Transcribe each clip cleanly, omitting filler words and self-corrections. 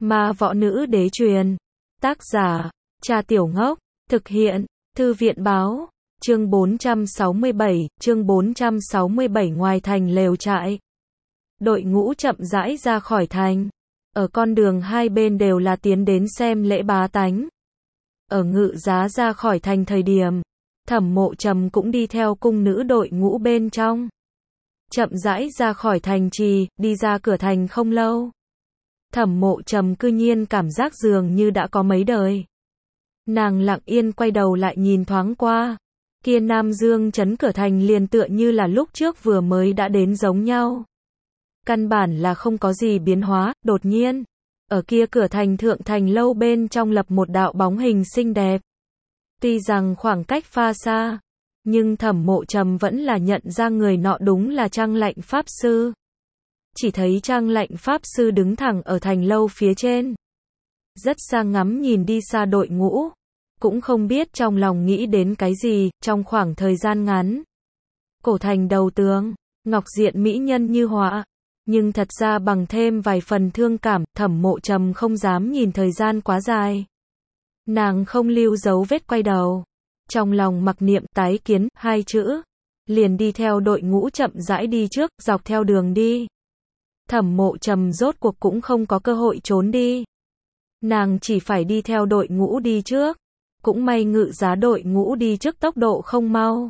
Ma võ nữ đế truyền. Tác giả, Trà Tiểu Ngốc. Thực hiện, Thư viện báo. Chương 467 ngoài thành lều trại. Đội ngũ chậm rãi ra khỏi thành. Ở con đường hai bên đều là tiến đến xem lễ bá tánh. Ở Ngự Giá ra khỏi thành thời điểm, Thẩm Mộ Trầm cũng đi theo cung nữ đội ngũ bên trong. Chậm rãi ra khỏi thành trì, đi ra cửa thành không lâu. Thẩm Mộ Trầm cư nhiên cảm giác dường như đã có mấy đời. Nàng lặng yên quay đầu lại nhìn thoáng qua. Kia Nam Dương trấn cửa thành liền tựa như là lúc trước vừa mới đã đến giống nhau. Căn bản là không có gì biến hóa, đột nhiên. Ở kia cửa thành thượng thành lâu bên trong lập một đạo bóng hình xinh đẹp. Tuy rằng khoảng cách pha xa, nhưng Thẩm Mộ Trầm vẫn là nhận ra người nọ đúng là Trang Lạnh Pháp Sư. Chỉ thấy Trang Lạnh Pháp Sư đứng thẳng ở thành lâu phía trên. Rất xa ngắm nhìn đi xa đội ngũ. Cũng không biết trong lòng nghĩ đến cái gì, trong khoảng thời gian ngắn. Cổ thành đầu tường, ngọc diện mỹ nhân như họa. Nhưng thật ra bằng thêm vài phần thương cảm, Thẩm Mộ Trầm không dám nhìn thời gian quá dài. Nàng không lưu dấu vết quay đầu. Trong lòng mặc niệm tái kiến, hai chữ. Liền đi theo đội ngũ chậm rãi đi trước, dọc theo đường đi. Thẩm Mộ Trầm rốt cuộc cũng không có cơ hội trốn đi. Nàng chỉ phải đi theo đội ngũ đi trước. Cũng may Ngự Giá đội ngũ đi trước tốc độ không mau.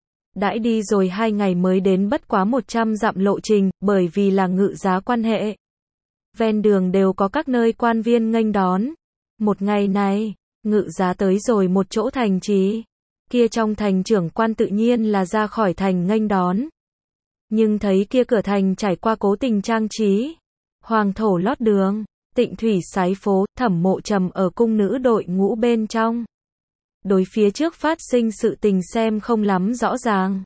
Đãi đi rồi 2 ngày mới đến bất quá 100 dặm lộ trình, bởi vì là Ngự Giá quan hệ. Ven đường đều có các nơi quan viên nghênh đón. Một ngày này, Ngự Giá tới rồi một chỗ thành trì. Kia trong thành trưởng quan tự nhiên là ra khỏi thành nghênh đón. Nhưng thấy kia cửa thành trải qua cố tình trang trí. Hoàng thổ lót đường, tịnh thủy sái phố, Thẩm Mộ Trầm ở cung nữ đội ngũ bên trong. Đối phía trước phát sinh sự tình xem không lắm rõ ràng.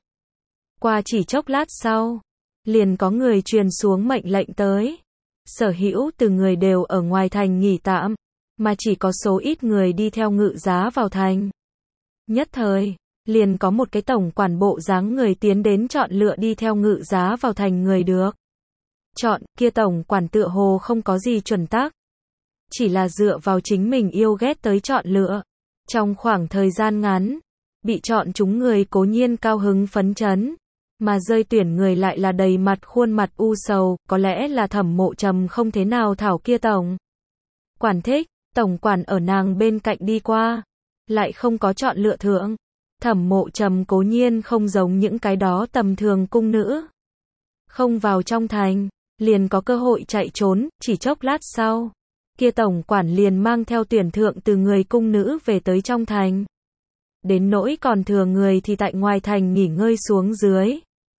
Qua chỉ chốc lát sau, liền có người truyền xuống mệnh lệnh tới. Sở hữu từ người đều ở ngoài thành nghỉ tạm, mà chỉ có số ít người đi theo Ngự Giá vào thành. Nhất thời, liền có một cái tổng quản bộ dáng người tiến đến chọn lựa đi theo Ngự Giá vào thành người được. Chọn, kia tổng quản tựa hồ không có gì chuẩn tắc. Chỉ là dựa vào chính mình yêu ghét tới chọn lựa. Trong khoảng thời gian ngắn, bị chọn chúng người cố nhiên cao hứng phấn chấn, mà rơi tuyển người lại là đầy mặt khuôn mặt u sầu, có lẽ là Thẩm Mộ Trầm không thế nào thảo kia tổng quản thích, tổng quản ở nàng bên cạnh đi qua, lại không có chọn lựa thượng. Thẩm Mộ Trầm cố nhiên không giống những cái đó tầm thường cung nữ. Không vào trong thành, liền có cơ hội chạy trốn, chỉ chốc lát sau. Kia tổng quản liền mang theo tuyển thượng từ người cung nữ về tới trong thành. Đến nỗi còn thừa người thì tại ngoài thành nghỉ ngơi xuống dưới.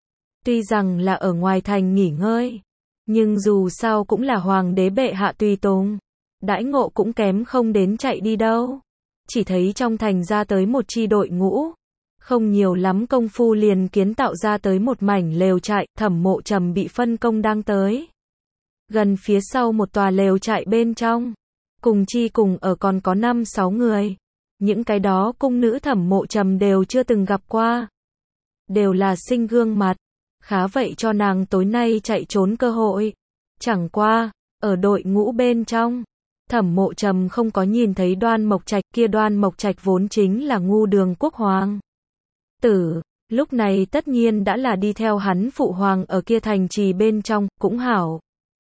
Tuy rằng là ở ngoài thành nghỉ ngơi, nhưng dù sao cũng là hoàng đế bệ hạ tùy tùng. Đãi ngộ cũng kém không đến chạy đi đâu. Chỉ thấy trong thành ra tới một chi đội ngũ. Không nhiều lắm công phu liền kiến tạo ra tới một mảnh lều trại, Thẩm Mộ Trầm bị phân công đang tới. Gần phía sau một tòa lều trại bên trong, cùng chi cùng ở còn có 5-6 người. Những cái đó cung nữ Thẩm Mộ Trầm đều chưa từng gặp qua. Đều là sinh gương mặt, khá vậy cho nàng tối nay chạy trốn cơ hội. Chẳng qua, ở đội ngũ bên trong, Thẩm Mộ Trầm không có nhìn thấy Đoan Mộc Trạch, kia Đoan Mộc Trạch vốn chính là Ngu Đường quốc hoàng tử, lúc này tất nhiên đã là đi theo hắn phụ hoàng ở kia thành trì bên trong, cũng hảo.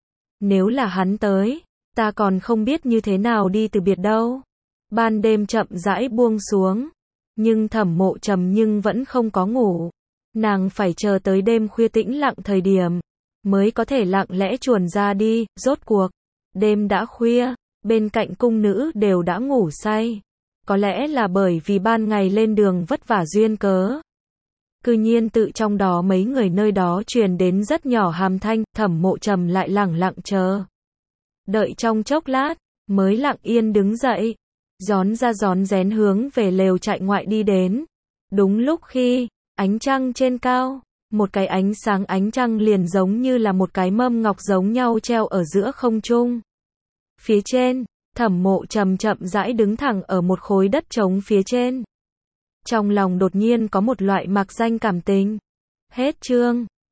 Nếu là hắn tới, ta còn không biết như thế nào đi từ biệt đâu. Ban đêm chậm rãi buông xuống, nhưng Thẩm Mộ Trầm nhưng vẫn không có ngủ. Nàng phải chờ tới đêm khuya tĩnh lặng thời điểm, mới có thể lặng lẽ chuồn ra đi. Rốt cuộc, đêm đã khuya, bên cạnh cung nữ đều đã ngủ say. Có lẽ là bởi vì ban ngày lên đường vất vả duyên cớ. Cư nhiên tự trong đó mấy người nơi đó truyền đến rất nhỏ hàm thanh, Thẩm Mộ Trầm lại lẳng lặng chờ. Đợi trong chốc lát, mới lặng yên đứng dậy, rón ra rón rén hướng về lều trại ngoại đi đến. Đúng lúc khi, ánh trăng trên cao, một cái ánh sáng ánh trăng liền giống như là một cái mâm ngọc giống nhau treo ở giữa không trung. Phía trên, Thẩm Mộ Trầm chậm rãi đứng thẳng ở một khối đất trống phía trên. Trong lòng đột nhiên có một loại mạc danh cảm tình. Hết chương.